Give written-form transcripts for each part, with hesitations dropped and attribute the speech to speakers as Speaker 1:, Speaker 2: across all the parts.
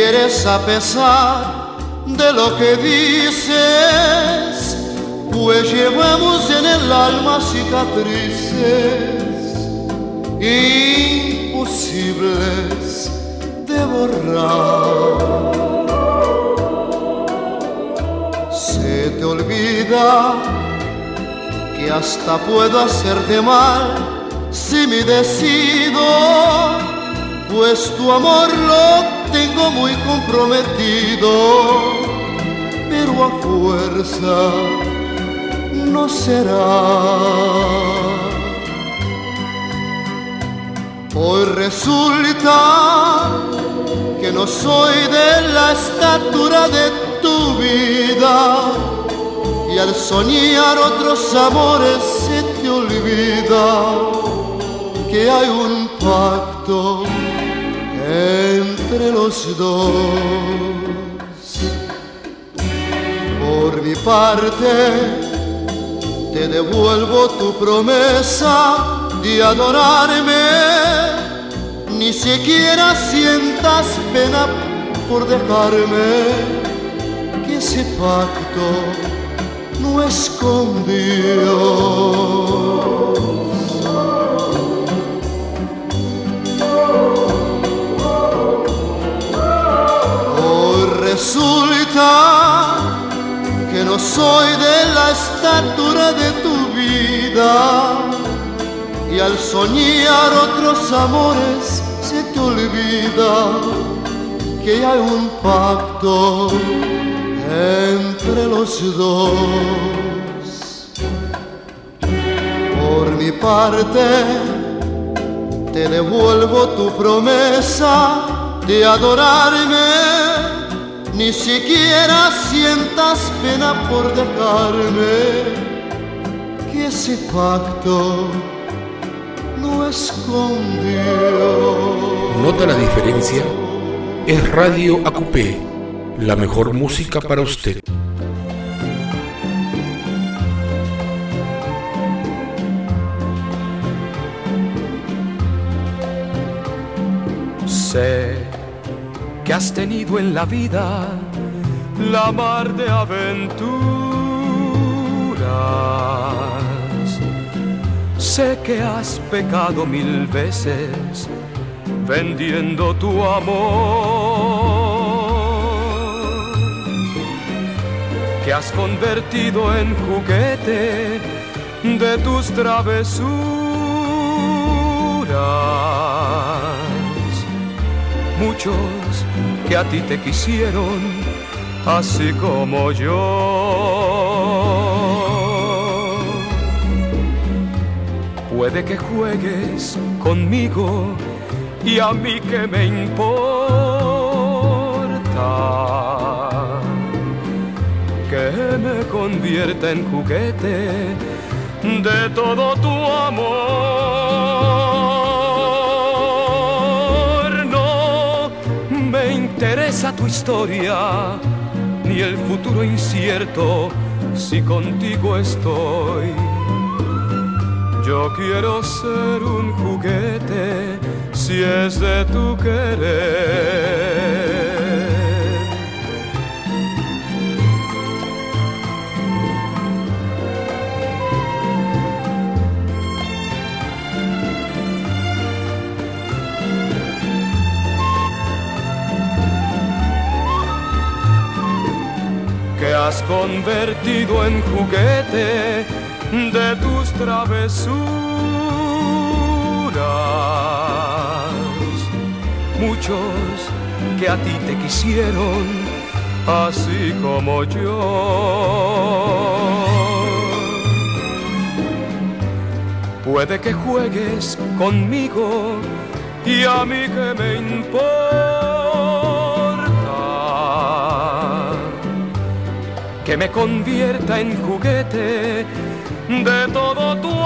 Speaker 1: quieres a pesar de lo que dices, pues llevamos en el alma cicatrices imposibles de borrar. Se te olvida que hasta puedo hacerte mal si me decido, pues tu amor lo tengo muy comprometido, pero a fuerza no será. Hoy resulta que no soy de la estatura de tu vida, y al soñar otros amores se te olvida que hay un pacto entre los dos. Por mi parte te devuelvo tu promesa de adorarme, ni siquiera sientas pena por dejarme, que ese pacto no es con Dios. Hoy resulta que no soy de la estatura de tu vida, y al soñar otros amores se te olvida que hay un pacto entre los dos. Por mi parte te devuelvo tu promesa de adorarme, ni siquiera sientas pena por dejarme, que ese pacto no es con Dios.
Speaker 2: ¿Nota la diferencia? Es Radio Acupé, la mejor música para usted.
Speaker 3: Sé que has tenido en la vida la mar de aventuras. Sé que has pecado 1000 veces vendiendo tu amor, que has convertido en juguete de tus travesuras. Muchos que a ti te quisieron así como yo. Puede que juegues conmigo y a mí qué me importa, que me convierta en juguete de todo tu amor. No me interesa tu historia ni el futuro incierto si contigo estoy. Yo quiero ser un juguete si es de tu querer. Que has convertido en juguete de tus travesuras. Muchos que a ti te quisieron así como yo. Puede que juegues conmigo y a mí que me importa, que me convierta en juguete de todo tu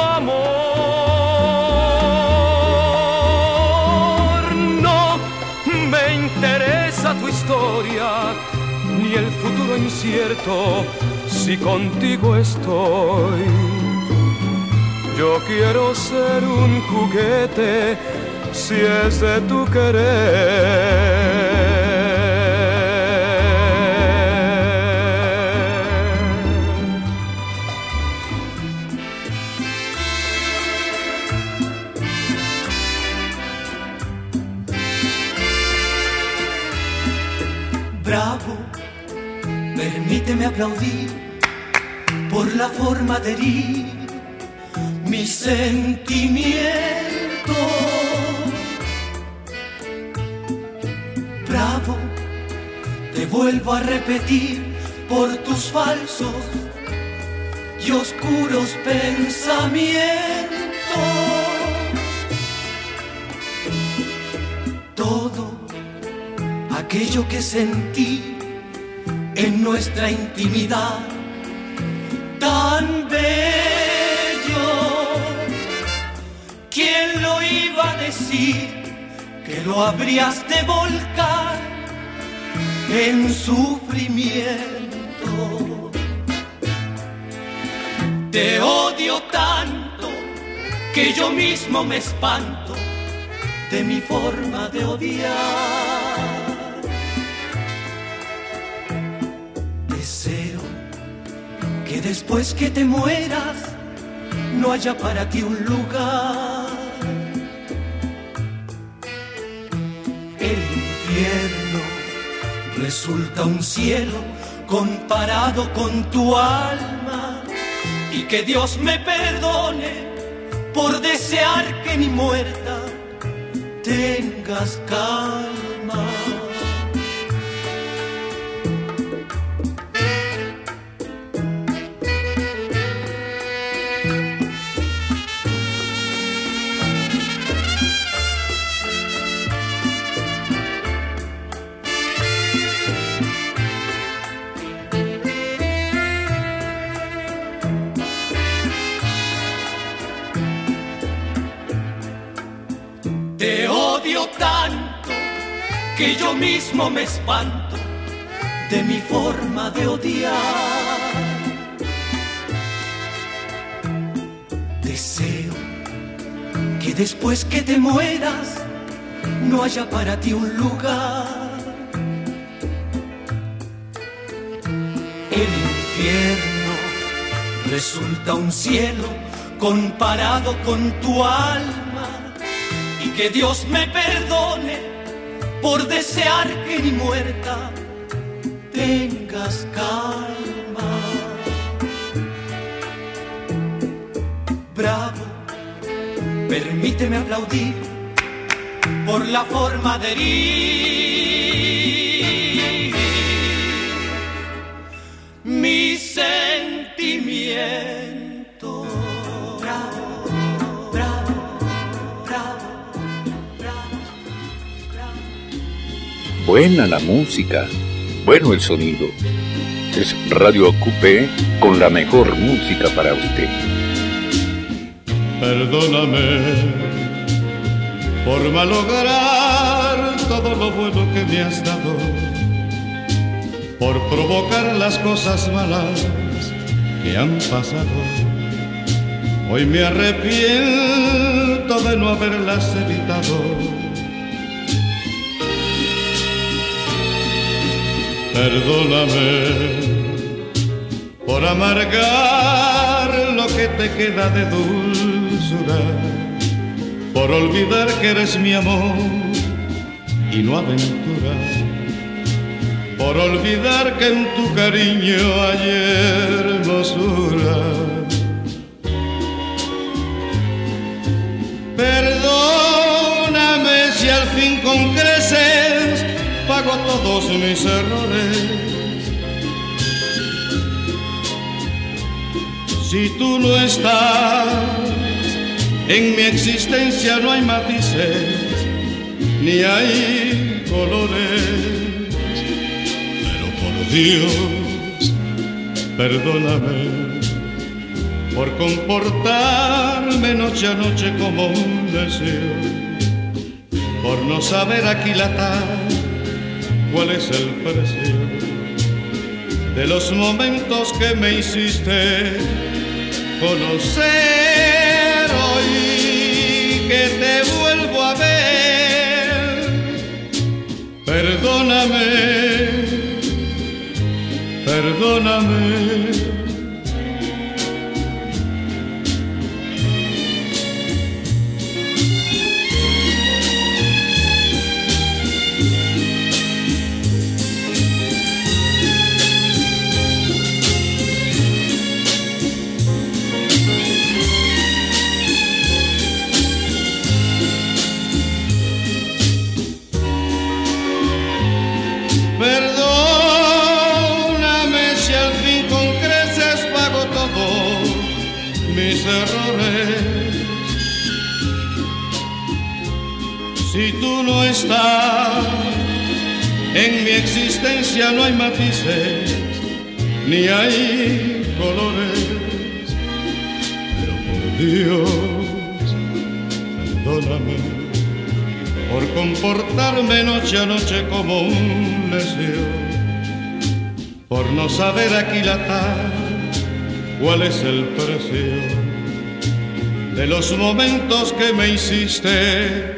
Speaker 3: amor. No me interesa tu historia ni el futuro incierto si contigo estoy. Yo quiero ser un juguete si es de tu querer.
Speaker 4: Bravo, permíteme aplaudir por la forma de herir mis sentimientos. Bravo, te vuelvo a repetir por tus falsos y oscuros pensamientos. Todo aquello que sentí en nuestra intimidad tan bello, ¿quién lo iba a decir que lo habrías de volcar en sufrimiento? Te odio tanto que yo mismo me espanto de mi forma de odiar. Deseo que después que te mueras no haya para ti un lugar. El infierno resulta un cielo comparado con tu alma, y que Dios me perdone por desear que ni muerta tengas calma. Te odio tanto que yo mismo me espanto de mi forma de odiar. Deseo que después que te mueras no haya para ti un lugar. El infierno resulta un cielo comparado con tu alma, y que Dios me perdone por desear que ni muerta tengas calma. Bravo, permíteme aplaudir por la forma de herir mi sentimiento. Bravo, bravo, bravo.
Speaker 5: Buena la música, bueno el sonido. Es Radio Acupé con la mejor música para usted.
Speaker 1: Perdóname por malograr todo lo bueno que me has dado, por provocar las cosas malas que han pasado. Hoy me arrepiento de no haberlas evitado. Perdóname por amargar lo que te queda de dulzura, por olvidar que eres mi amor y no aventura, por olvidar que en tu cariño hay hermosura. Perdóname si al fin con creces pago todos mis errores. Si tú no estás, en mi existencia no hay matices, ni hay colores. Pero por Dios, perdóname por comportarme noche a noche como un necio, por no saber aquilatar cuál es el precio de los momentos que me hiciste conocer. Hoy que te vuelvo a ver, perdóname, perdóname. tú no estás, en mi existencia no hay matices, ni hay colores. Pero por Dios, perdóname por comportarme noche a noche como un necio, por no saber aquilatar cuál es el precio de los momentos que me hiciste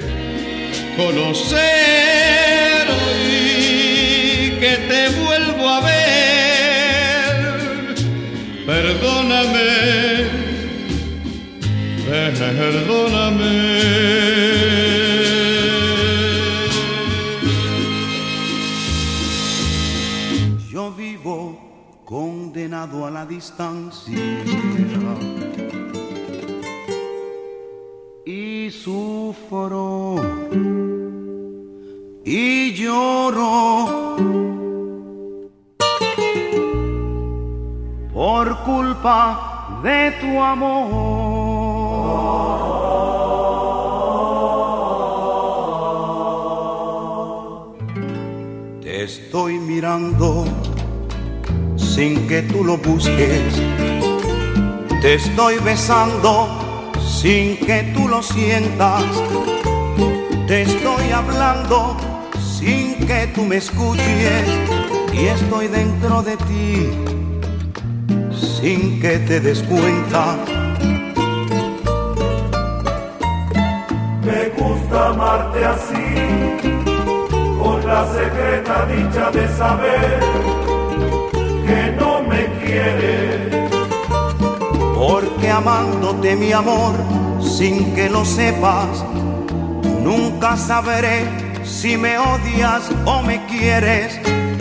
Speaker 1: conocer y que te vuelvo a ver. Perdóname, perdóname.
Speaker 6: Yo vivo condenado a la distancia y sufro y lloro por culpa de tu amor. Te estoy mirando sin que tú lo busques, te estoy besando sin que tú lo sientas, te estoy hablando sin que tú me escuches, y estoy dentro de ti sin que te des cuenta.
Speaker 7: Me gusta amarte así, con la secreta dicha de saber que no me quieres.
Speaker 6: Porque amándote, mi amor, sin que lo sepas, nunca sabré si me odias o me quieres.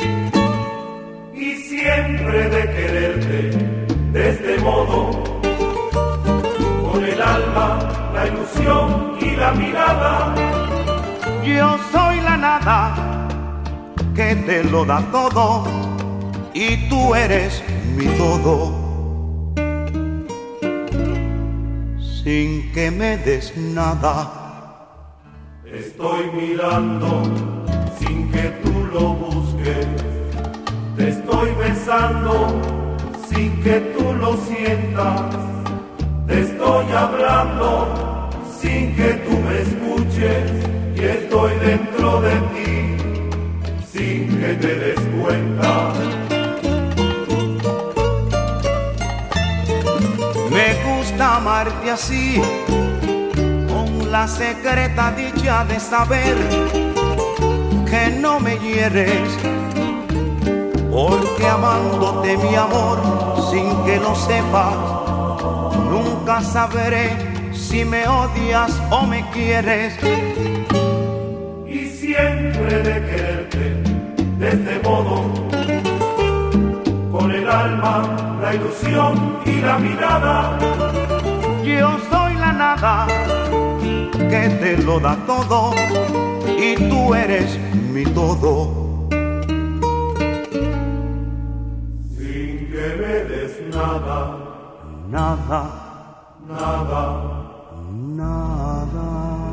Speaker 7: Y siempre de quererte de este modo, con el alma, la ilusión y la mirada.
Speaker 6: Yo soy la nada que te lo da todo, y tú eres mi todo. Sin que me des nada.
Speaker 7: Estoy mirando sin que tú lo busques. Te estoy besando sin que tú lo sientas. Te estoy hablando sin que tú me escuches. Y estoy dentro de ti sin que te des cuenta.
Speaker 6: Me gusta amarte así, con la secreta dicha de saber que no me hieres. Porque amándote, mi amor, sin que lo sepas, nunca sabré si me odias o me quieres.
Speaker 7: Y siempre de quererte de este modo, con el alma, la ilusión y la mirada.
Speaker 6: Yo soy la nada que te lo da todo, y tú eres mi todo.
Speaker 7: Sin que me des nada,
Speaker 6: Nada,
Speaker 7: nada,
Speaker 6: nada.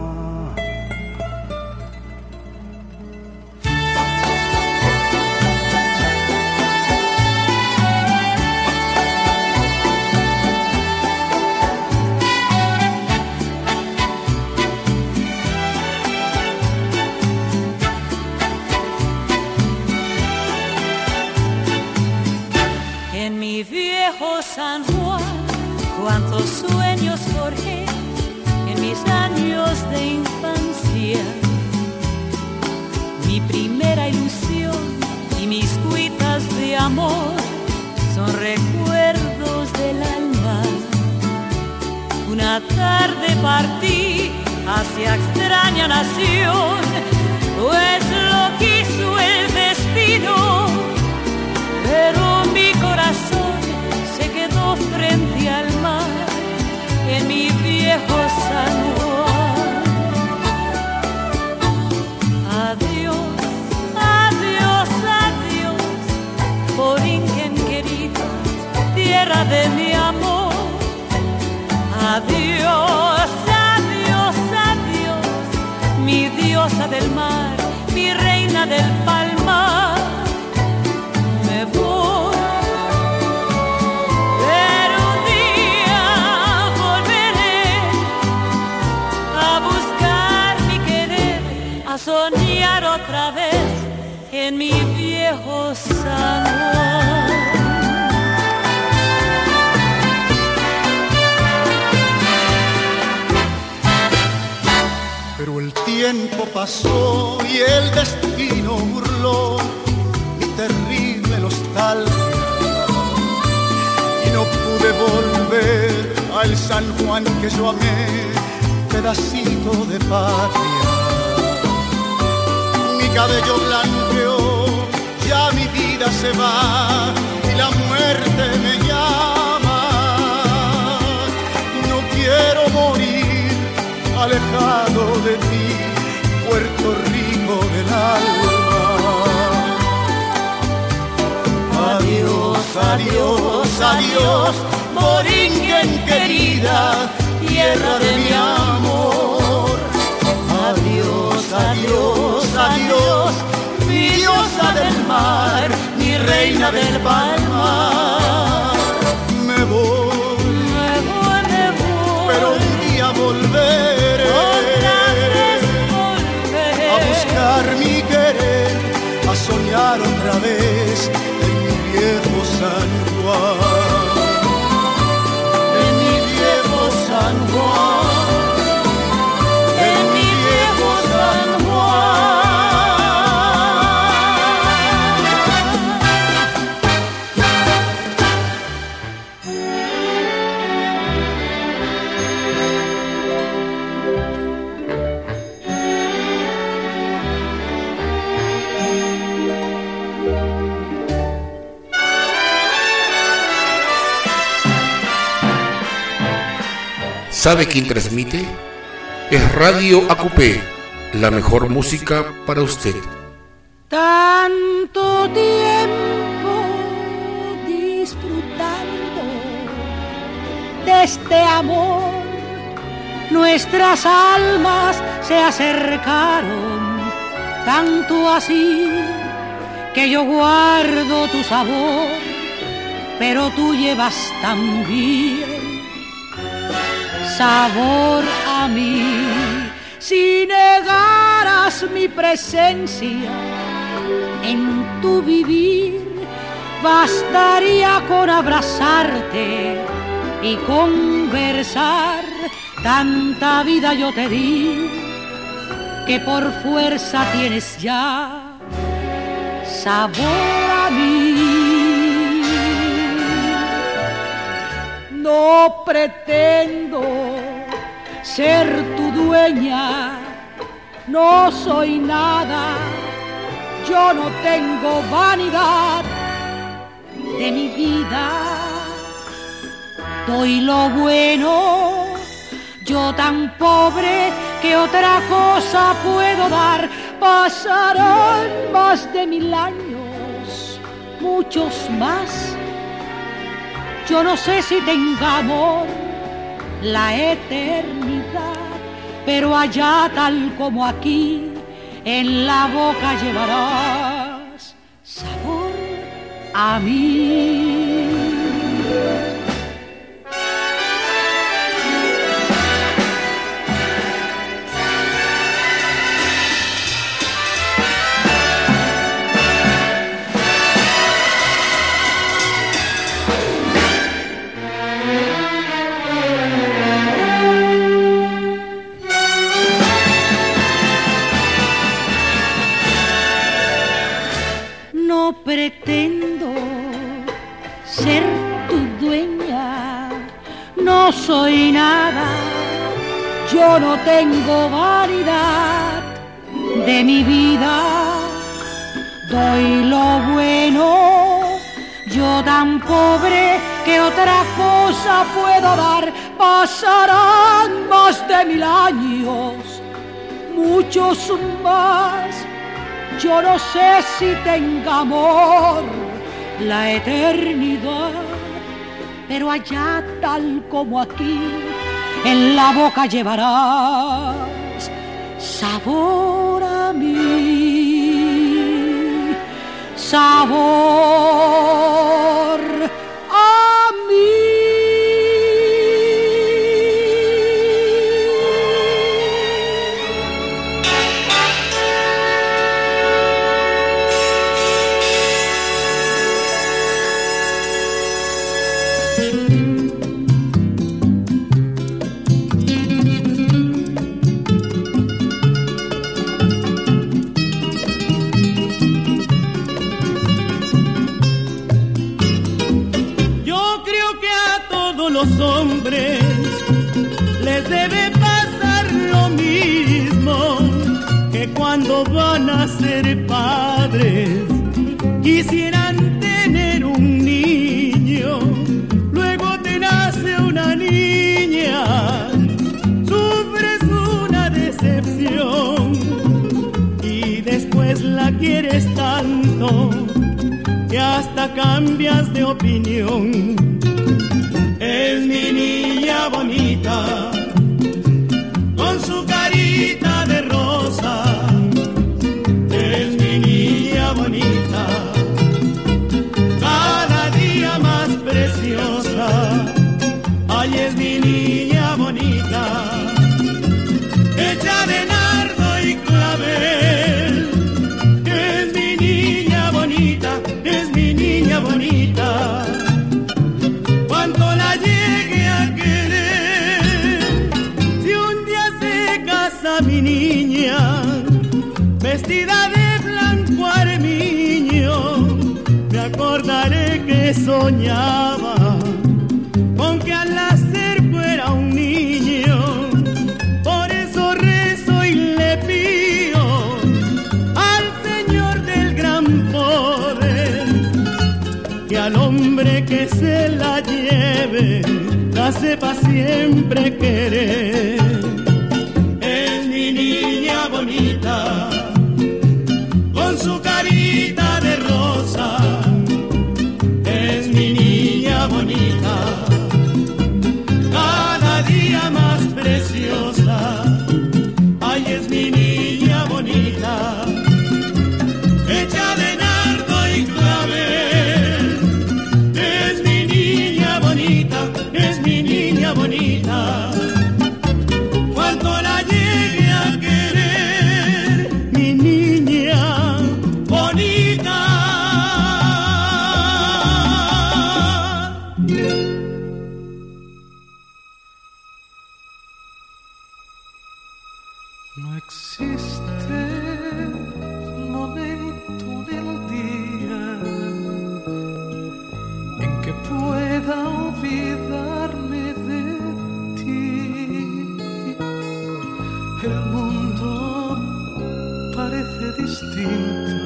Speaker 8: En mi viejo San Juan, cuántos sueños forjé en mis años de infancia. Mi primera ilusión y mis cuitas de amor son recuerdos del alma. Una tarde partí hacia extraña nación, pues lo quiso el destino, pero mi corazón se quedó frente al mar en mi viejo San Juan. Adiós, adiós, adiós, Borinquen querida, tierra de mi amor. Adiós, adiós, adiós, mi Dios diosa del mar, mi reina del palmar. Me voy, pero un día volveré a buscar mi querer, a soñar otra vez en mi viejo San Juan.
Speaker 6: Pero el tiempo pasó y el destino burló mi terrible nostalgia y no pude volver al San Juan que yo amé, pedacito de patria. Mi cabello blanqueó, ya mi vida se va y la muerte me llama. No quiero morir alejado de ti, Puerto Rico del alma. Adiós, adiós, adiós, Borinquen querida, tierra de mi amor. Adiós, adiós, adiós, mi diosa del mar, mi reina del palmar. Me voy, pero un día volveré a buscar mi querer, a soñar otra vez en mi viejo San Juan, en mi viejo San Juan, en mi viejo San Juan.
Speaker 2: ¿Sabe quién transmite? Es Radio AQP, la mejor música para usted.
Speaker 8: Tanto tiempo disfrutando de este amor, nuestras almas se acercaron, tanto así que yo guardo tu sabor, pero tú llevas también sabor a mí. Si negaras mi presencia en tu vivir, bastaría con abrazarte y conversar. Tanta vida yo te di que por fuerza tienes ya sabor a mí. No pretendo ser tu dueña, no soy nada, yo no tengo vanidad de mi vida. Doy lo bueno, yo tan pobre que otra cosa puedo dar. Pasarán más de 1000 años, muchos más. Yo no sé si tengamos la eternidad, pero allá tal como aquí, en la boca llevarás sabor a mí. No pretendo ser tu dueña, no soy nada, yo no tengo vanidad de mi vida. Doy lo bueno, yo tan pobre que otra cosa puedo dar. Pasarán más de 1000 años, muchos más. Yo no sé si tenga amor la eternidad, pero allá tal como aquí, en la boca llevarás sabor a mí, sabor a mí.
Speaker 4: Los hombres les debe pasar lo mismo, que cuando van a ser padres quisieran tener un niño, luego te nace una niña, sufres una decepción y después la quieres tanto que hasta cambias de opinión. Es mi niña bonita, con su carita de rosa. Es mi niña bonita, cada día más preciosa. Ay, es mi niña bonita, hecha de nardo y clavel. Es mi niña bonita, es mi niña bonita. Cuánto la llegue a querer, si un día se casa mi niña, vestida de blanco armiño, me acordaré que soñaba con que al nacer fuera un niño. Por eso rezo y le pido al Señor del gran poder que al hombre que se la lleve la sepa siempre querer. Es mi niña bonita, con su carita de rosa. Es mi niña bonita, cada día más preciosa. Ay, es mi niña bonita, hecha de nardo y clavel. Es mi niña bonita, es mi niña bonita. Cuánto la llegue a querer, mi niña bonita.
Speaker 9: No existe momento en el día en que pueda olvidarme de ti. El mundo parece distinto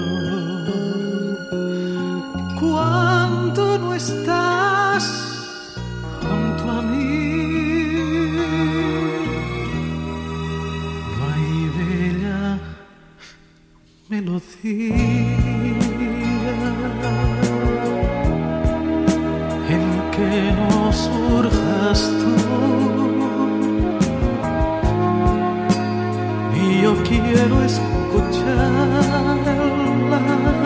Speaker 9: cuando no estás junto a mí. No hay bella melodía en que no surjas tú, y yo quiero escucharla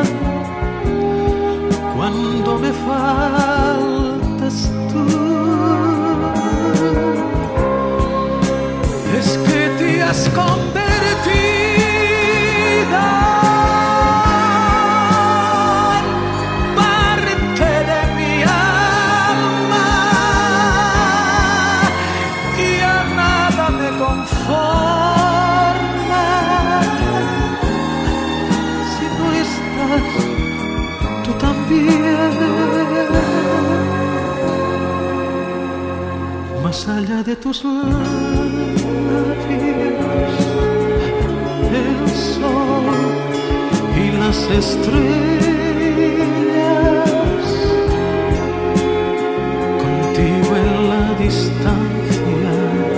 Speaker 9: cuando me faltas tú. Es que te has convertido en parte de mi alma y a nada me conforma si no estás tú también. Más allá de tus labios, el sol y las estrellas, contigo en la distancia,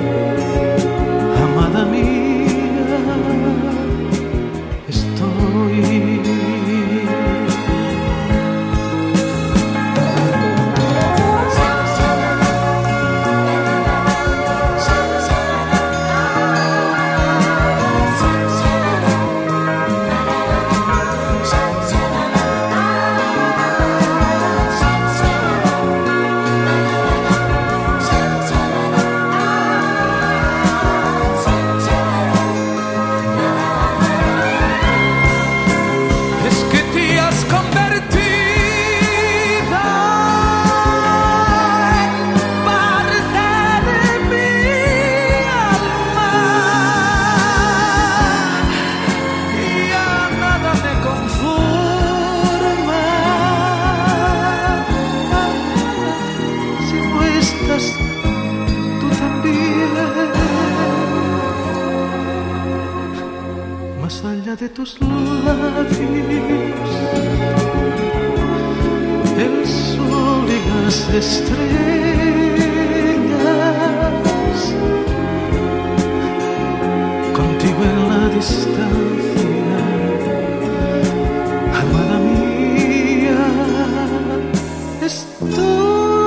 Speaker 9: amada mía, estoy. de tus labios, el sol y las estrellas, contigo en la distancia, amada mía, estoy.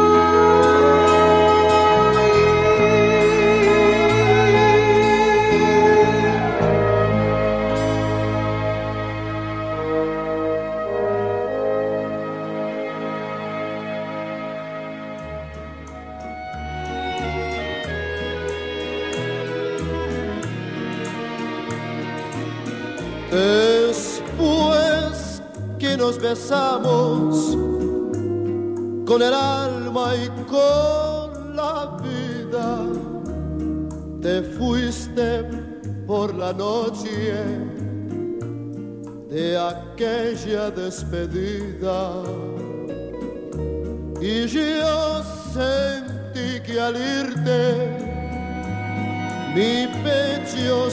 Speaker 10: Después que nos besamos con el alma y con la vida, te fuiste por la noche de aquella despedida y yo sentí que al irte mi pecho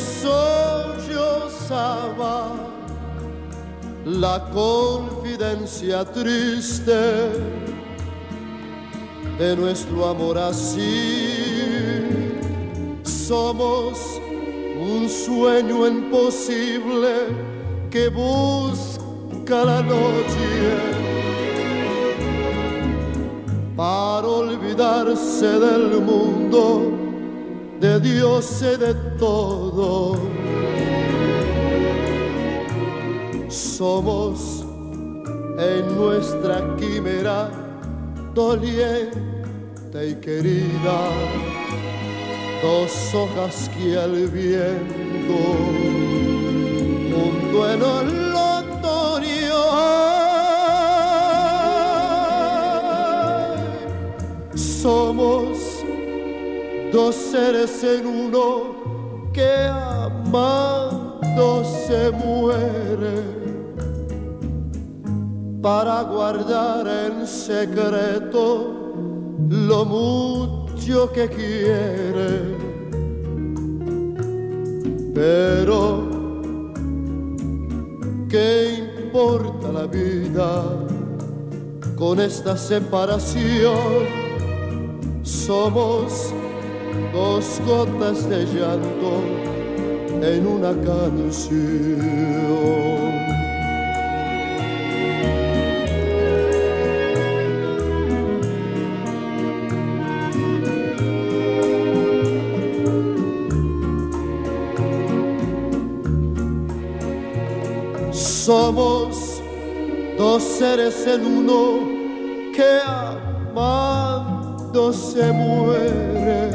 Speaker 10: sollozaba la confidencia triste de nuestro amor así. Somos un sueño imposible que busca la noche para olvidarse del mundo, de Dios y de todo. Somos en nuestra quimera doliente y querida, dos hojas que al viento, un duelo en el otoño. Somos dos seres en uno que amando se muere para guardar en secreto lo mucho que quiere. Pero ¿qué importa la vida con esta separación? Somos dos gotas de llanto en una canción. Somos dos seres en uno que amando se muere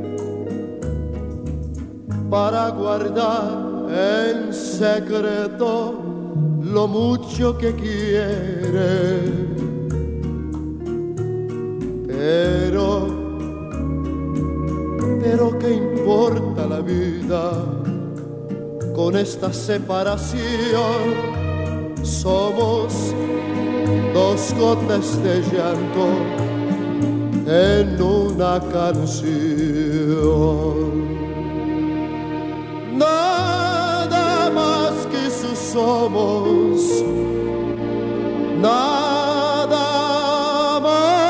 Speaker 10: para guardar en secreto lo mucho que quiere. Pero ¿qué importa la vida con esta separación? Somos dos gotas de llanto en una canción. Nada más que eso somos, nada más.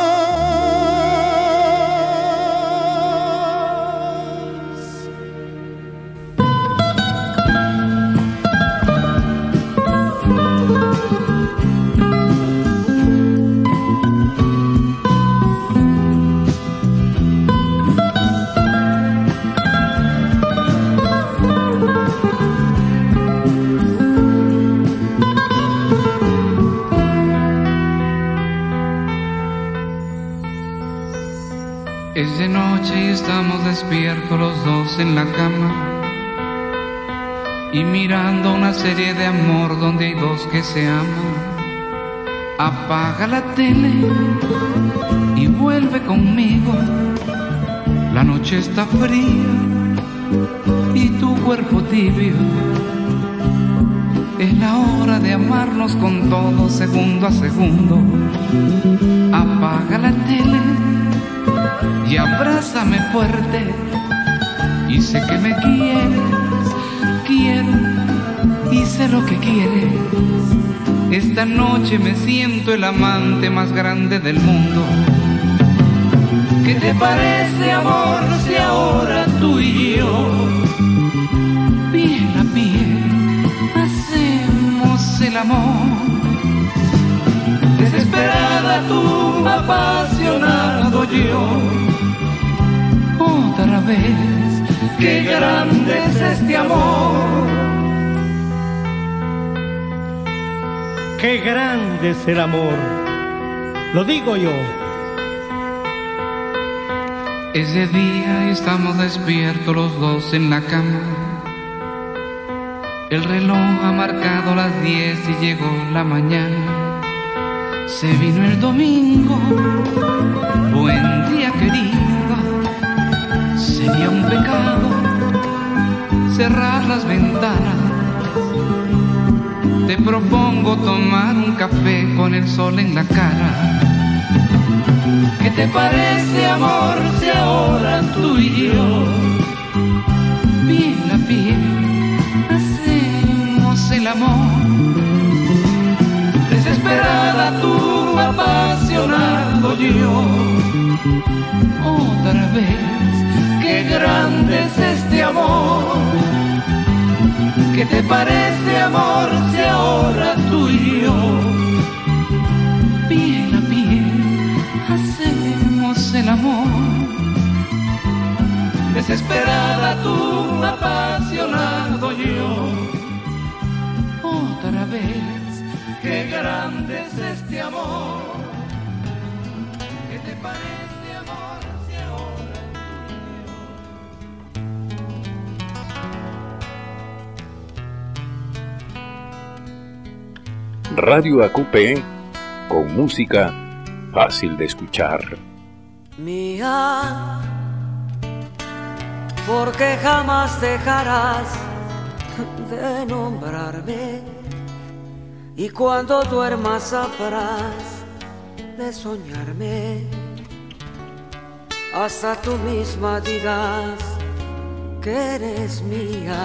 Speaker 11: Es de noche y estamos despiertos los dos en la cama y mirando una serie de amor donde hay dos que se aman. Apaga la tele y vuelve conmigo. La noche está fría y tu cuerpo tibio. Es la hora de amarnos con todo, segundo a segundo. Apaga la tele y abrázame fuerte y sé que me quieres. y sé lo que quieres. Esta noche me siento el amante más grande del mundo. ¿Qué te parece, amor, si ahora tú y yo, piel a piel, hacemos el amor? Desesperada tú, apasionado yo, otra vez, qué grande es este amor.
Speaker 12: Qué grande es el amor, lo digo yo.
Speaker 11: Es de día y estamos despiertos los dos en la cama. El reloj ha marcado las 10 y llegó la mañana. Se vino el domingo, buen día querida. Sería un pecado cerrar las ventanas. Te propongo tomar un café con el sol en la cara. ¿Qué te parece, amor, si ahora tú y yo, piel a piel, hacemos el amor? Desesperada tú, apasionado yo, otra vez, qué grande es este amor. ¿Qué te parece, amor, si ahora tú y yo, piel a piel, hacemos el amor? Desesperada tú, apasionado yo, otra vez, qué grande es este amor. ¿Qué te parece, amor, si ahora tú y yo?
Speaker 5: Radio AQP, con música fácil de escuchar.
Speaker 13: Mía, porque jamás dejarás de nombrarme, y cuando duermas sabrás de soñarme. Hasta tú misma dirás que eres mía.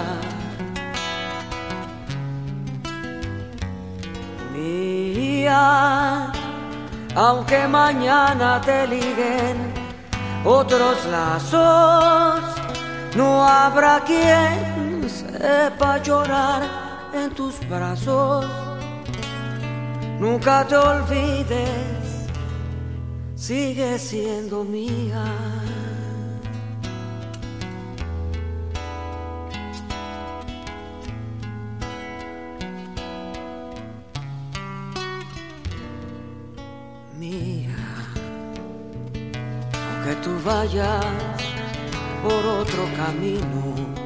Speaker 13: Mía, aunque mañana te liguen otros lazos, no habrá quien sepa llorar en tus brazos. Nunca te olvides, sigue siendo mía. Mía, aunque tú vayas por otro camino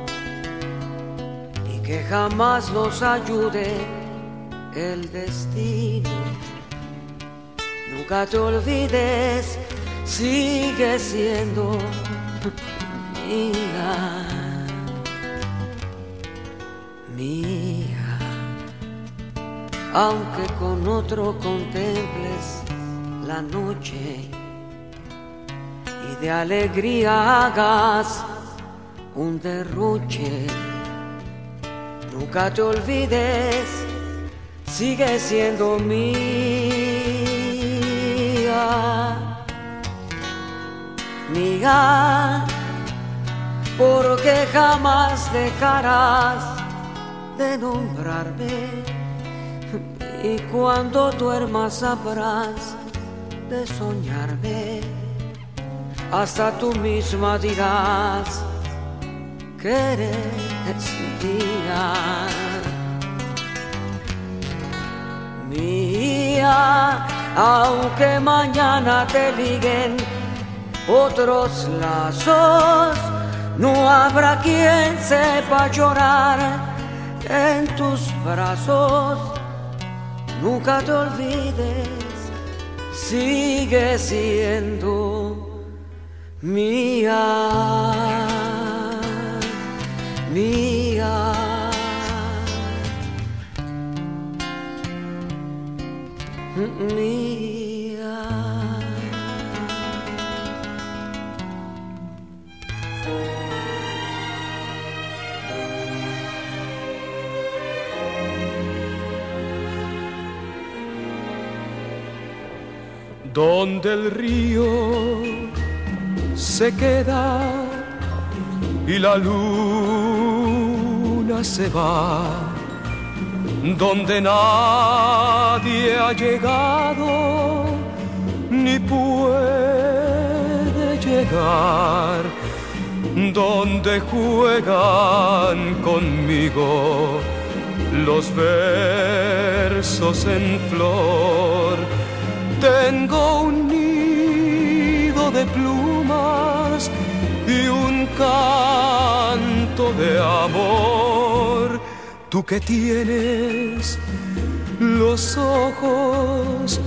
Speaker 13: y que jamás nos ayude el destino, nunca te olvides, sigue siendo mía. Mía, aunque con otro contemples la noche y de alegría hagas un derroche, nunca te olvides, sigue siendo mía. Mía, porque jamás dejarás de nombrarme, y cuando duermas sabrás de soñarme. Hasta tú misma dirás que eres mía. Mía, aunque mañana te liguen otros lazos, no habrá quien sepa llorar en tus brazos. Nunca te olvides, sigue siendo mía, mía. Mía.
Speaker 3: donde el río se queda y la luna se va, donde nadie ha llegado ni puede llegar, donde juegan conmigo los versos en flor. Tengo un nido de plumas y un canto de amor. Tú que tienes los ojos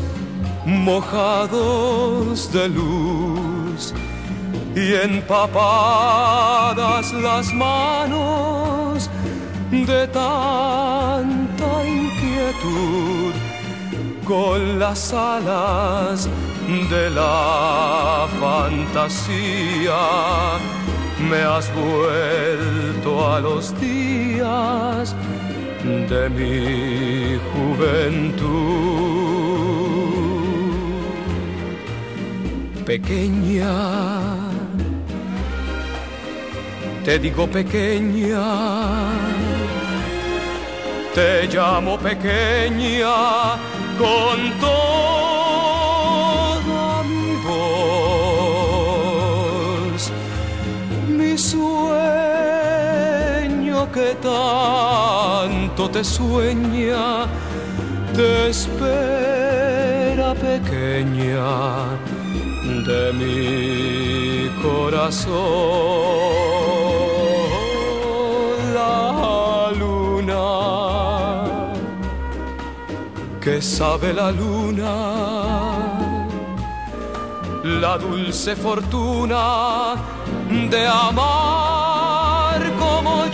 Speaker 3: mojados de luz y empapadas las manos de tanta inquietud, con las alas de la fantasía me has vuelto a los días de mi juventud. Pequeña, te digo pequeña, te llamo pequeña con toda mi voz. Mi sueño que tanto te sueña, te espera pequeña de mi corazón. La luna, ¿qué sabe la luna? La dulce fortuna de amar como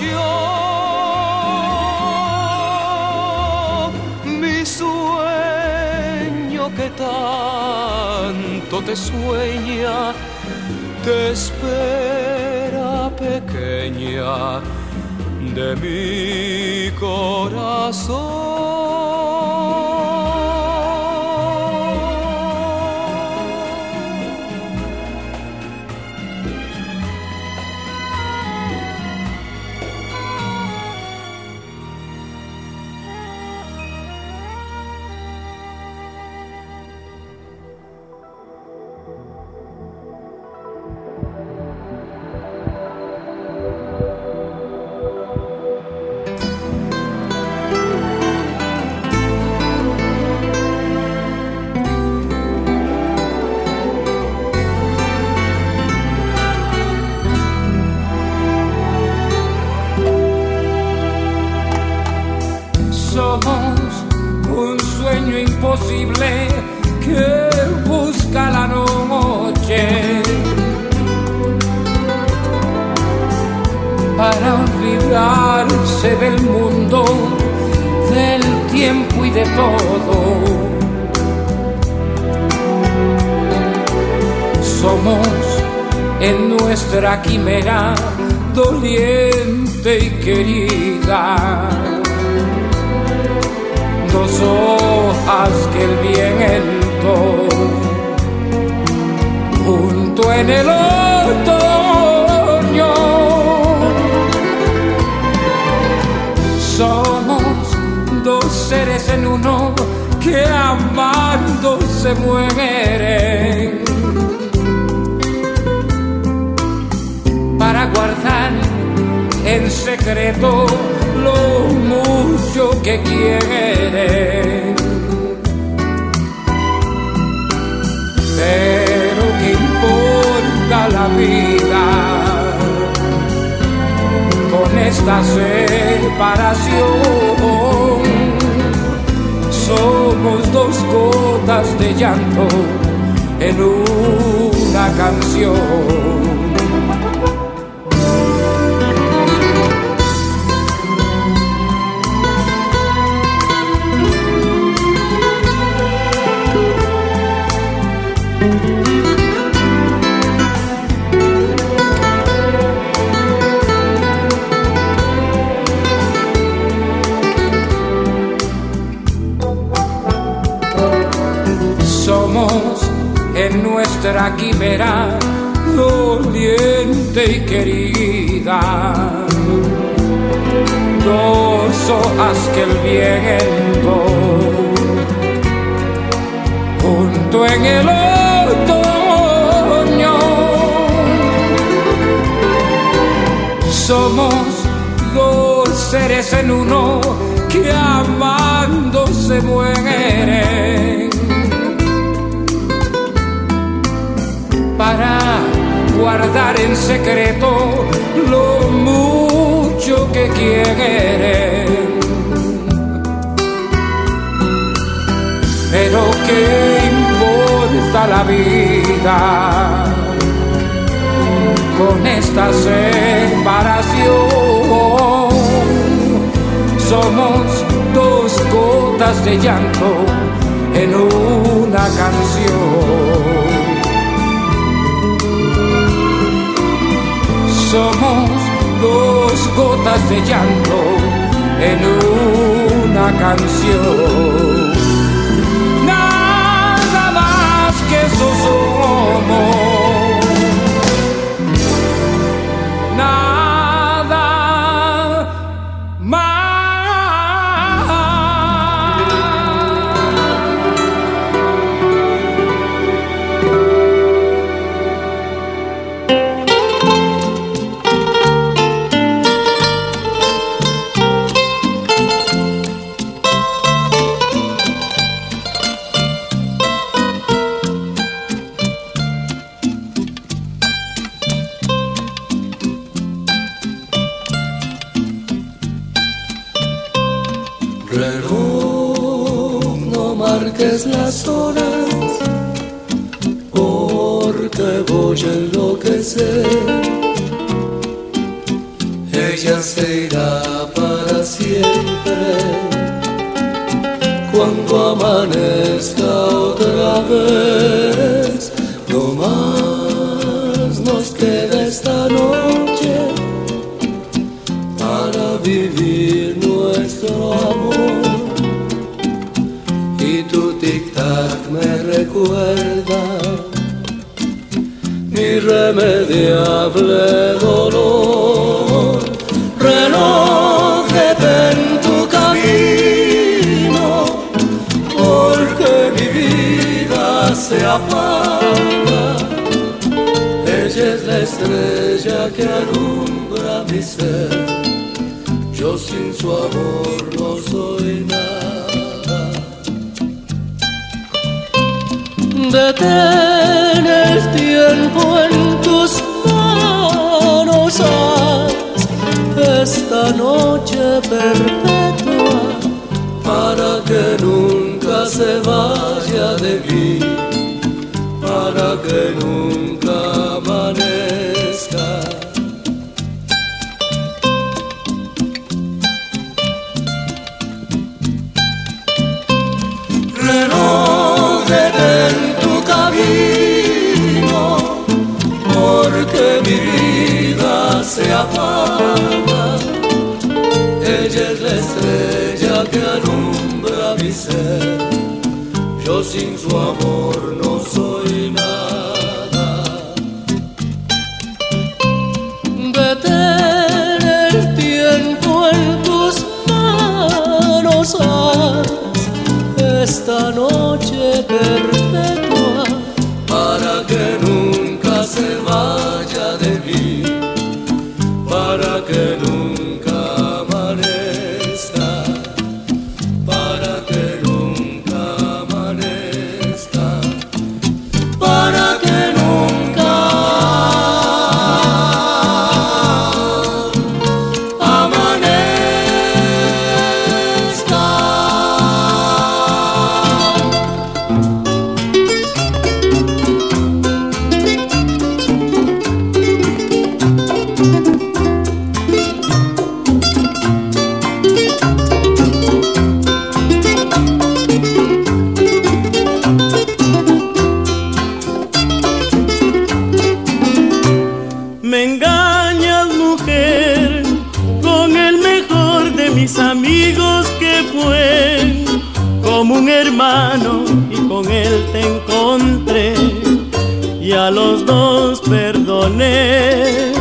Speaker 3: yo. Mi sueño que tanto te sueña, te espera pequeña de mi corazón.
Speaker 14: Imposible que busca la noche para olvidarse del mundo, del tiempo y de todo. Somos en nuestra quimera doliente y querida, dos hojas que el viento junto en el otoño. Somos dos seres en uno que amando se mueren para guardar en secreto lo mucho que quieren. Pero ¿qué importa la vida con esta separación? Somos dos gotas de llanto en una canción. Somos en nuestra quimera doliente y querida, dos hojas que el viento junto en el otoño. Somos dos seres en uno que amando se mueren para guardar en secreto lo mucho que quieren. Pero ¿qué importa la vida con esta separación? Somos dos gotas de llanto en una canción. Somos dos gotas de llanto en una canción. Nada más que eso somos.
Speaker 4: Las horas, porque voy a enloquecer. Ella se irá para siempre cuando amanezca otra vez. No más nos queda esta noche para vivir nuestro amor. Me recuerda mi irremediable dolor. Reloj, detén tu camino, porque mi vida se apaga. Ella es la estrella que alumbra mi ser. Yo sin su amor no soy nada. Detén el tiempo en tus manos, haz esta noche perpetua para que nunca se vaya de mí, para que nunca amanezca. Reloj, detén porque mi vida se apaga. Ella es la estrella que alumbra mi ser. Yo sin su amor no soy nada. Detén el tiempo en tus manos, haz esta noche perpetua para que nunca se vaya de mí, para que nunca amanezca, para que nunca amanezca, para que nunca amanezca.
Speaker 15: encontré y a los dos perdoné.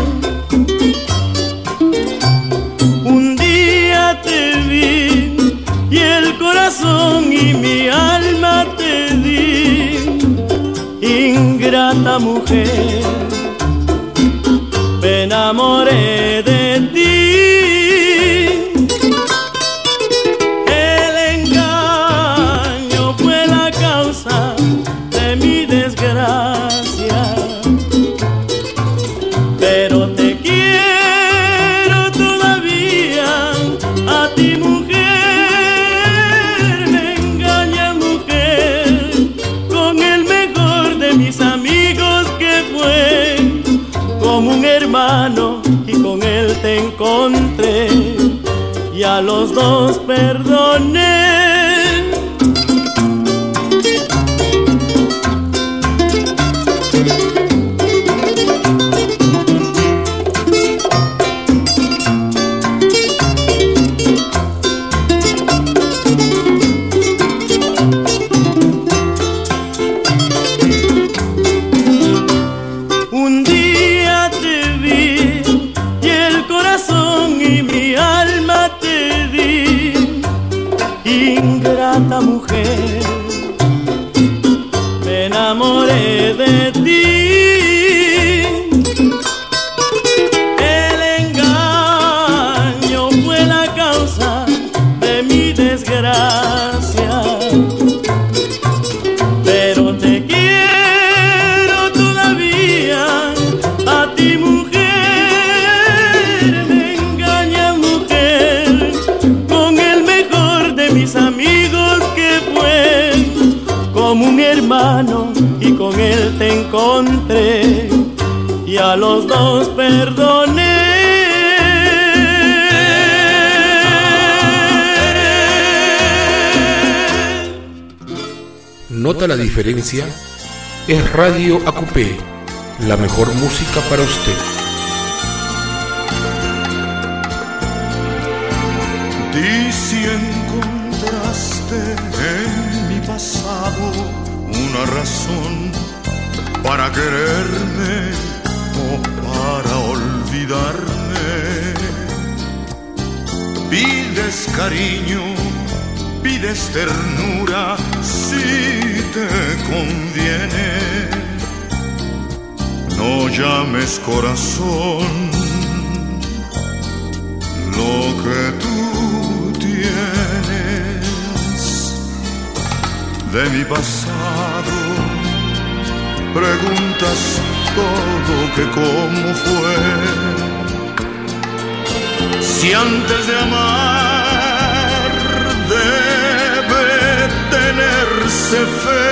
Speaker 15: Un día te vi y el corazón y mi alma te di. Ingrata mujer, me enamoré de ti. El engaño fue la causa de mi desgracia, pero te quiero todavía a ti mujer. Me engañas mujer con el mejor de mis amigos que fue como un hermano, y con él te encontré y a los dos perdoné. Un día te vi y el corazón y mi alma te di. Ingrata mujer, me enamoré de ti. El engaño fue la causa de mi desgracia, pero te quiero todavía a ti mujer. Me engañas mujer con el mejor de mis amigos que fue como un hermano, y con él te encontré y a los dos perdoné.
Speaker 2: ¿Nota la diferencia? Es Radio Acupé, la mejor música para usted.
Speaker 1: Di si encontraste en mi pasado una razón para quererme o para olvidarme. Pides cariño, pides ternura, si te conviene. No llames corazón lo que tú tienes. De mi pasado preguntas todo que cómo fue. Si antes de amar debe tenerse fe,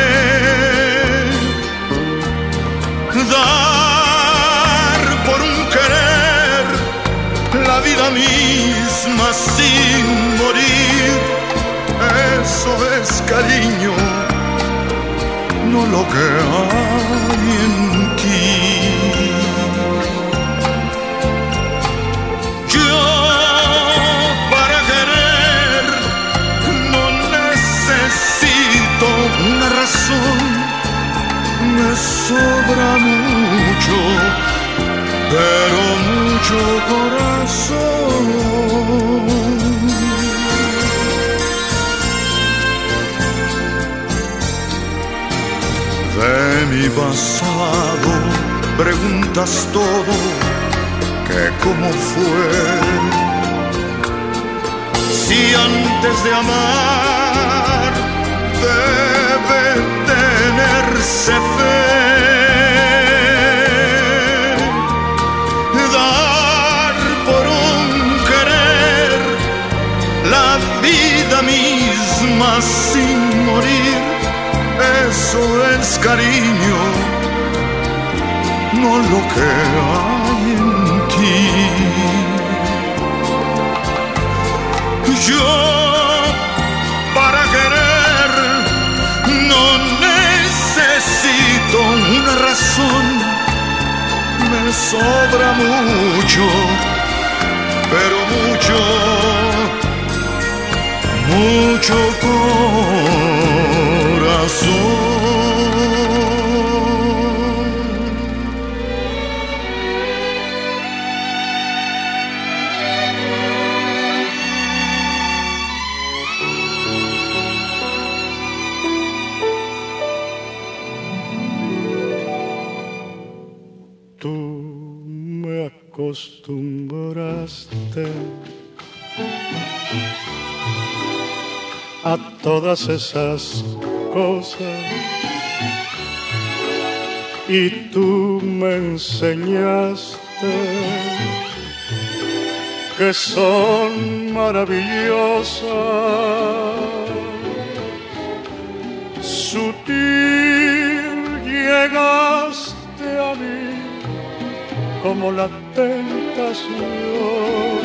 Speaker 1: dar por un querer la vida misma sin morir. Eso es cariño, no lo que hay en ti. Yo para querer no necesito una razón, me sobra mucho, pero mucho corazón. De mi pasado preguntas todo, que cómo fue. Si antes de amar debe tenerse fe, dar por un querer la vida misma sin morir. Eso es cariño, no lo que hay en ti. Yo para querer no necesito una razón, me sobra mucho, pero mucho, mucho corazón.
Speaker 6: acostumbraste a todas esas cosas y tú me enseñaste que son maravillosas. Sutil llegaste a mí como la tentación,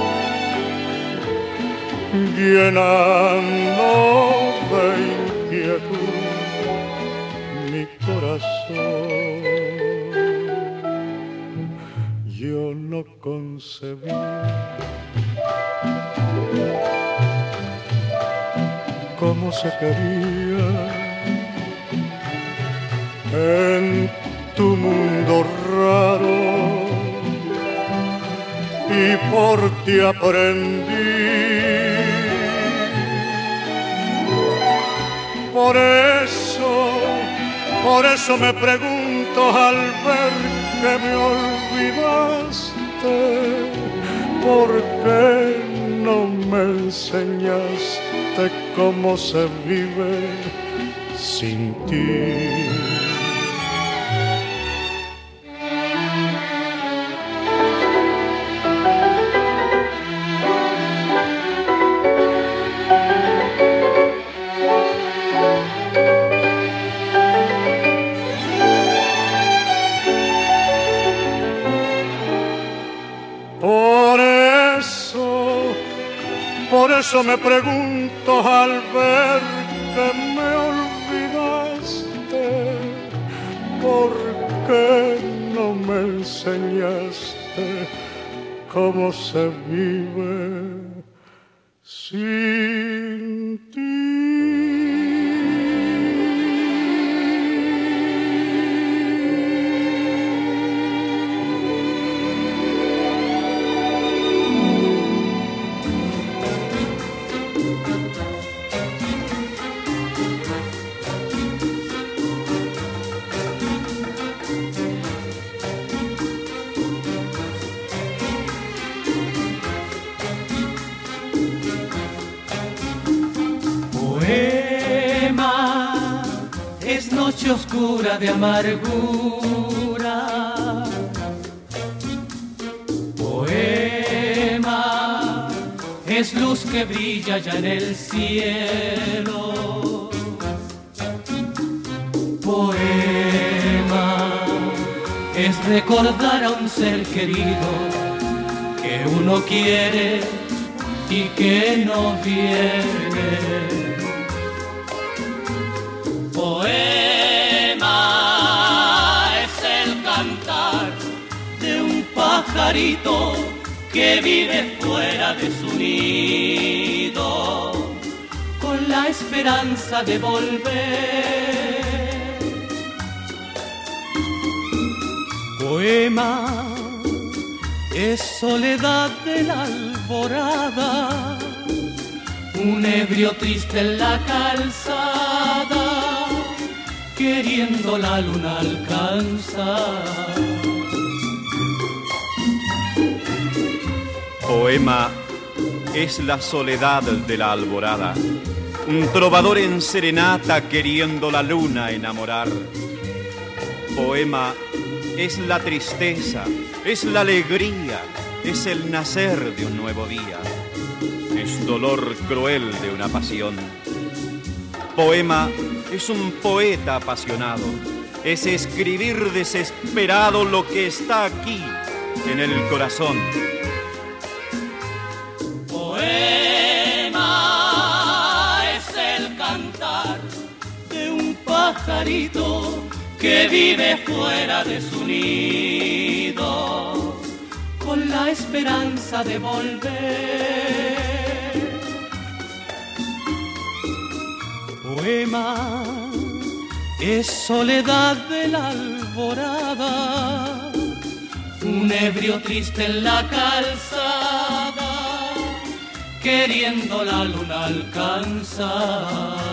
Speaker 6: llenando de inquietud mi corazón. Yo no concebí cómo se quería en tu mundo raro, y por ti aprendí. Por eso me pregunto al ver que me olvidaste, ¿por qué no me enseñaste cómo se vive sin ti? Por eso me pregunto al ver que me olvidaste, ¿por qué no me enseñaste cómo se vive sin ti?
Speaker 16: Es noche oscura de amargura, poema es luz que brilla ya en el cielo, poema es recordar a un ser querido que uno quiere y que no viene. Poema es el cantar de un pajarito que vive fuera de su nido, con la esperanza de volver. Poema es soledad de la alborada, un ebrio triste en la calzada, queriendo la luna alcanzar.
Speaker 17: Poema es la soledad de la alborada, un trovador en serenata queriendo la luna enamorar. Poema es la tristeza, es la alegría, es el nacer de un nuevo día, es dolor cruel de una pasión. Poema es un poeta apasionado, es escribir desesperado lo que está aquí en el corazón.
Speaker 16: Poema es el cantar de un pajarito que vive fuera de su nido, con la esperanza de volver. Poema es soledad de la alborada, un ebrio triste en la calzada, queriendo la luna alcanzar.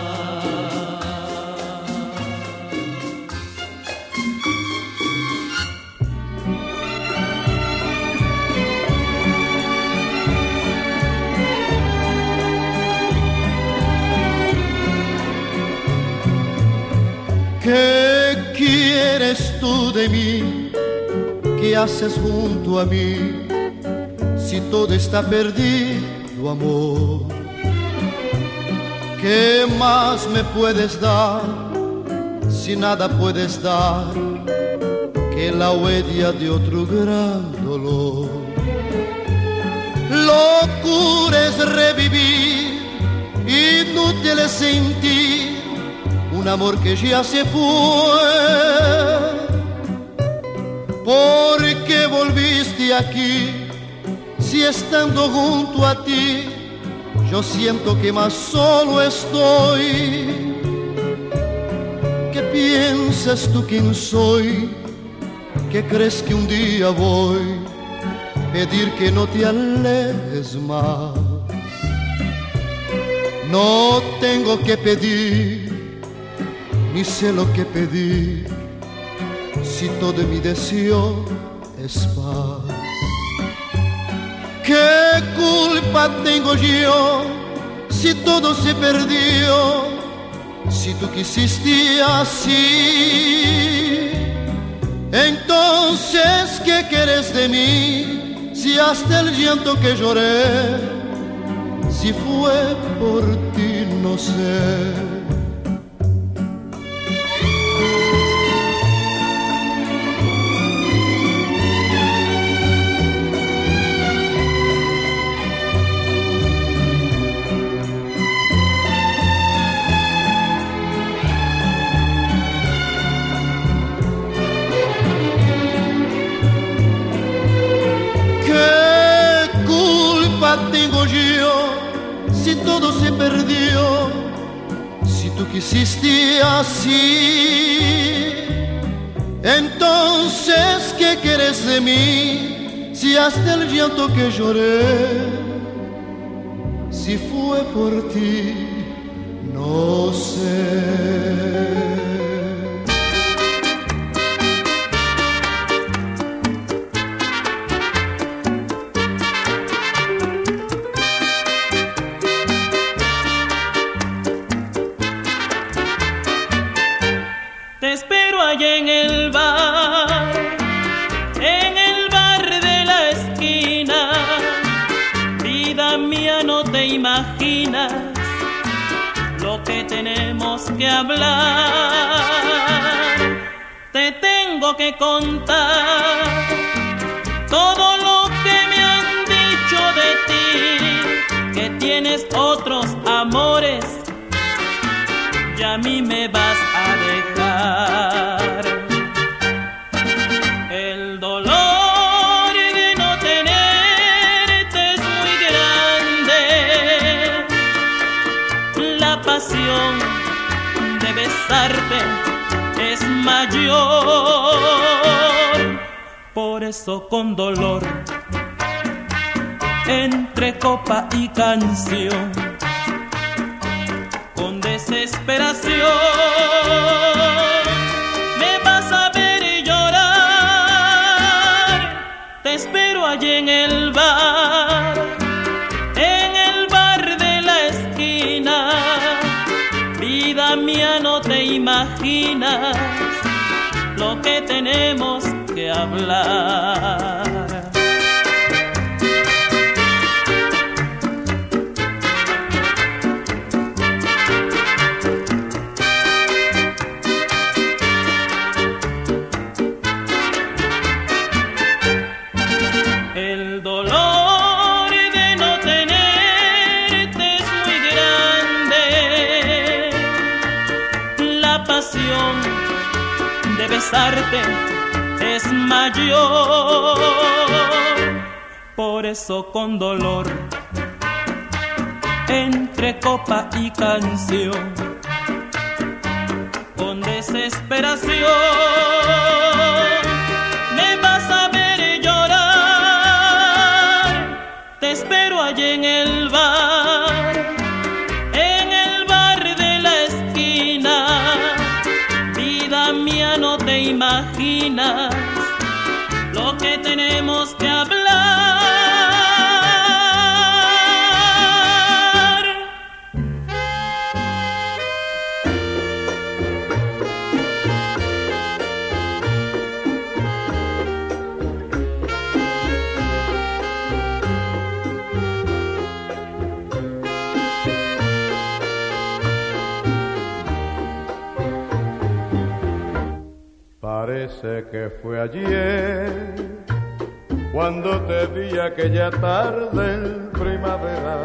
Speaker 10: ¿Qué quieres tú de mí? ¿Qué haces junto a mí? Si todo está perdido, amor, ¿qué más me puedes dar? Si nada puedes dar que la huella de otro gran dolor. Locura es revivir, inútil es sentir un amor que ya se fue. ¿Por qué volviste aquí si estando junto a ti yo siento que más solo estoy? ¿Qué piensas tú quién soy? ¿Qué crees que un día voy a pedir que no te alejes más? No tengo que pedir, ni sé lo que pedir, si todo mi deseo es paz. ¿Qué culpa tengo yo si todo se perdió? Si tú quisiste así, entonces ¿qué quieres de mí? Si hasta el llanto que lloré, si fue por ti, no sé. Tengo yo si todo se perdió, si tú quisiste así, entonces ¿qué quieres de mí? Si hasta el llanto que lloré, si fue por ti, no sé.
Speaker 15: En el bar de la esquina, vida mía, no te imaginas lo que tenemos que hablar. Te tengo que contar todo lo que me han dicho de ti, que tienes otros amores y a mí me vas a dejar. El dolor de no tenerte es muy grande, la pasión de besarte es mayor. Por eso con dolor, entre copa y canción, con desesperación, me vas a ver llorar. Te espero allí en el bar de la esquina. Vida mía, no te imaginas lo que tenemos que hablar. De besarte es mayor. Por eso con dolor, entre copa y canción, con desesperación, me vas a ver llorar. Te espero allí en el bar de la esquina. Vida mía, no te imaginas lo que tenemos que hablar.
Speaker 1: Parece que fue ayer cuando te vi aquella tarde en primavera.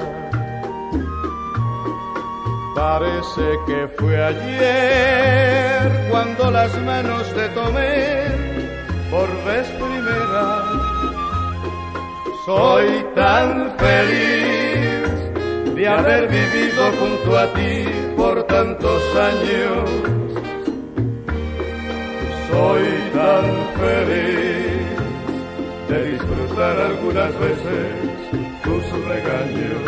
Speaker 1: Parece que fue ayer cuando las manos te tomé por vez primera. Soy tan feliz de haber vivido junto a ti por tantos años. Soy tan feliz de disfrutar algunas veces tus regaños.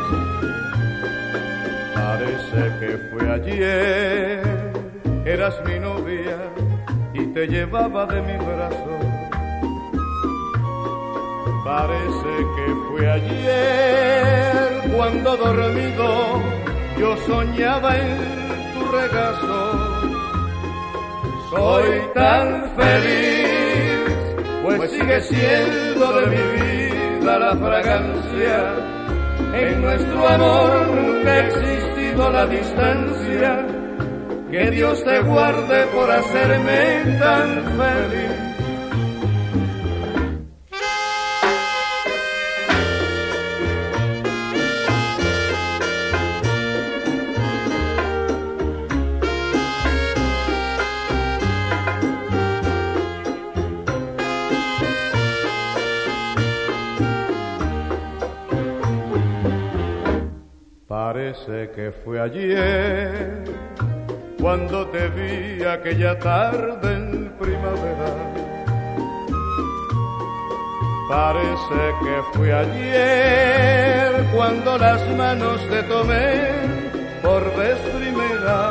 Speaker 1: Parece que fue ayer, eras mi novia y te llevaba de mi brazo. Parece que fue ayer cuando dormido yo soñaba en tu regazo. Soy tan feliz, pues sigue siendo de mi vida la fragancia. En nuestro amor nunca ha existido la distancia. Que Dios te guarde por hacerme tan feliz. Parece que fue ayer cuando te vi aquella tarde en primavera. Parece que fue ayer cuando las manos te tomé por vez primera.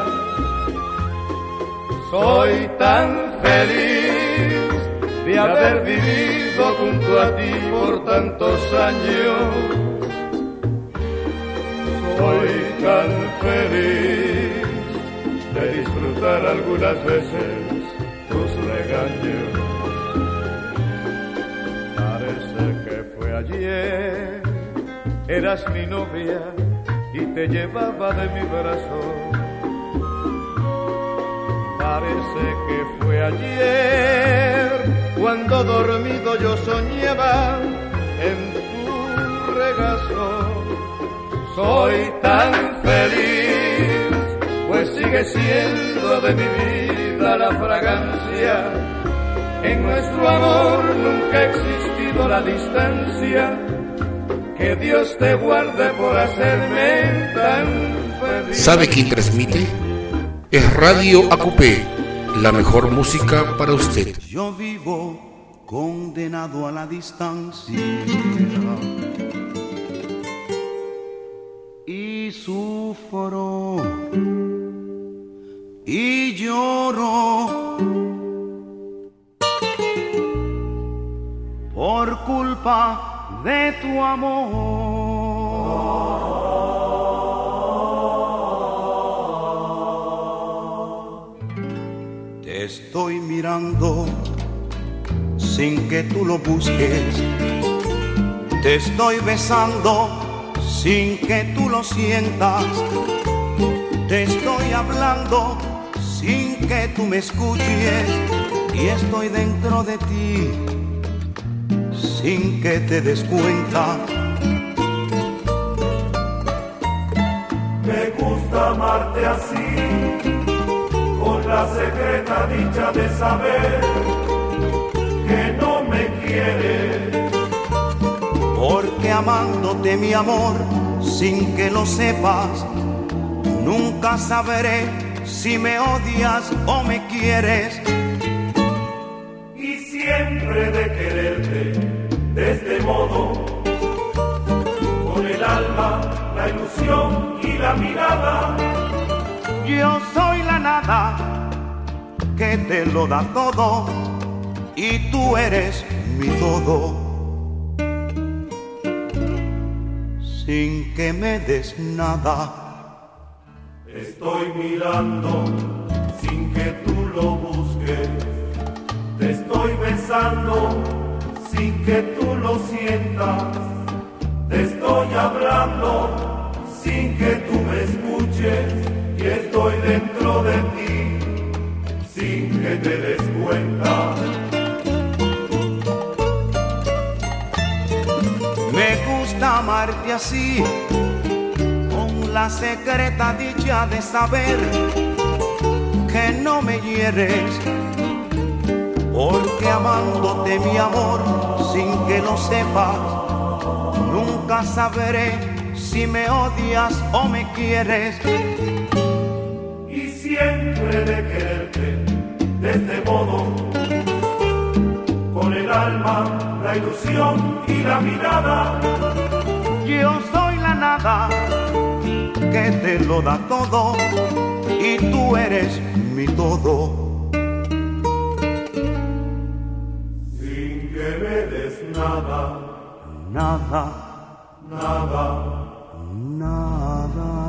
Speaker 1: Soy tan feliz de haber vivido junto a ti por tantos años. Soy tan feliz de disfrutar algunas veces tus regaños. Parece que fue ayer, eras mi novia y te llevaba de mi brazo. Parece que fue ayer cuando dormido yo soñaba en tu regazo. Soy tan feliz, pues sigue siendo de mi vida la fragancia. En nuestro amor nunca ha existido la distancia. Que Dios te guarde por hacerme tan feliz.
Speaker 2: ¿Sabe quién transmite? Es Radio Acupé, la mejor música para usted.
Speaker 6: Yo vivo condenado a la distancia y sufro y lloro por culpa de tu amor. Te estoy mirando sin que tú lo busques, te estoy besando sin que tú lo sientas, te estoy hablando sin que tú me escuches y estoy dentro de ti sin que te des cuenta.
Speaker 7: Me gusta amarte así, con la secreta dicha de saber que no me quieres.
Speaker 6: Porque amándote, mi amor, sin que lo sepas, nunca sabré si me odias o me quieres.
Speaker 7: Y siempre de quererte de este modo, con el alma, la ilusión y la mirada.
Speaker 6: Yo soy la nada que te lo da todo y tú eres mi todo. Sin que me des nada.
Speaker 7: Estoy mirando sin que tú lo busques. Te estoy besando sin que tú lo sientas. Te estoy hablando sin que tú me escuches. Y estoy dentro de ti sin que te des cuenta.
Speaker 18: amarte así, con la secreta dicha de saber que no me hieres, porque amándote mi amor sin que lo sepas, nunca sabré si me odias o me quieres.
Speaker 7: Y siempre de quererte de este modo, con el alma, la ilusión y la mirada.
Speaker 18: Yo soy la nada que te lo da todo y tú eres mi todo.
Speaker 7: Sin que me des nada,
Speaker 18: nada,
Speaker 7: nada,
Speaker 18: nada.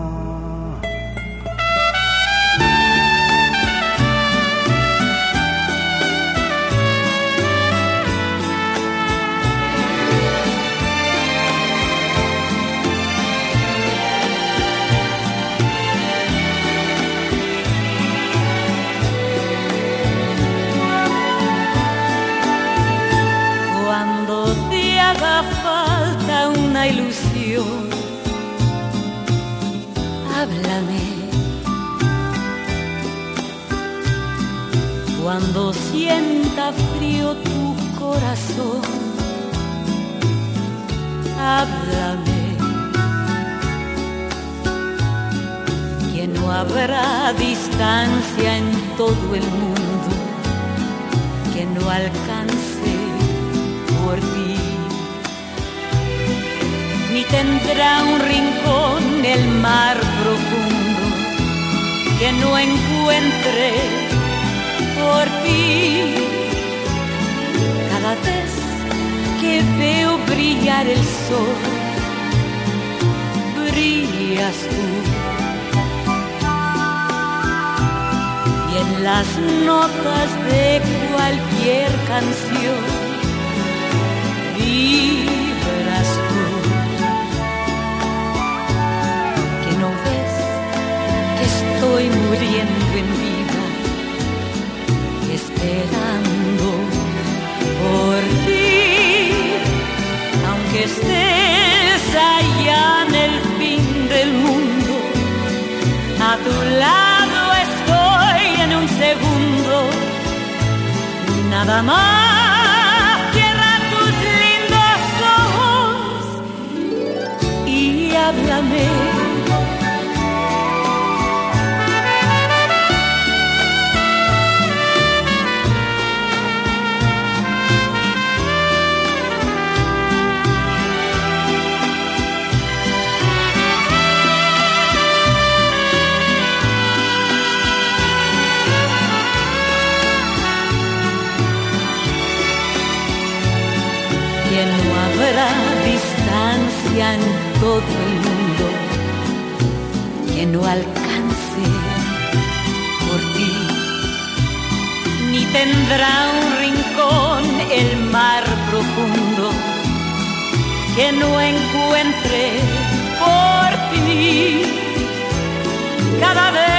Speaker 8: Falta una ilusión, háblame. Cuando sienta frío tu corazón, háblame. Que no habrá distancia en todo el mundo que no alcance por ti. Ni tendrá un rincón el mar profundo que no encuentre por ti. Cada vez que veo brillar el sol, brillas tú. Y en las notas de cualquier canción, vibras tú. Estoy muriendo en vida, esperando por ti. Aunque estés allá en el fin del mundo, a tu lado estoy en un segundo. Nada más, cierra tus lindos ojos y háblame. Distancia en todo el mundo que no alcance por ti, ni tendrá un rincón el mar profundo que no encuentre por ti. Cada vez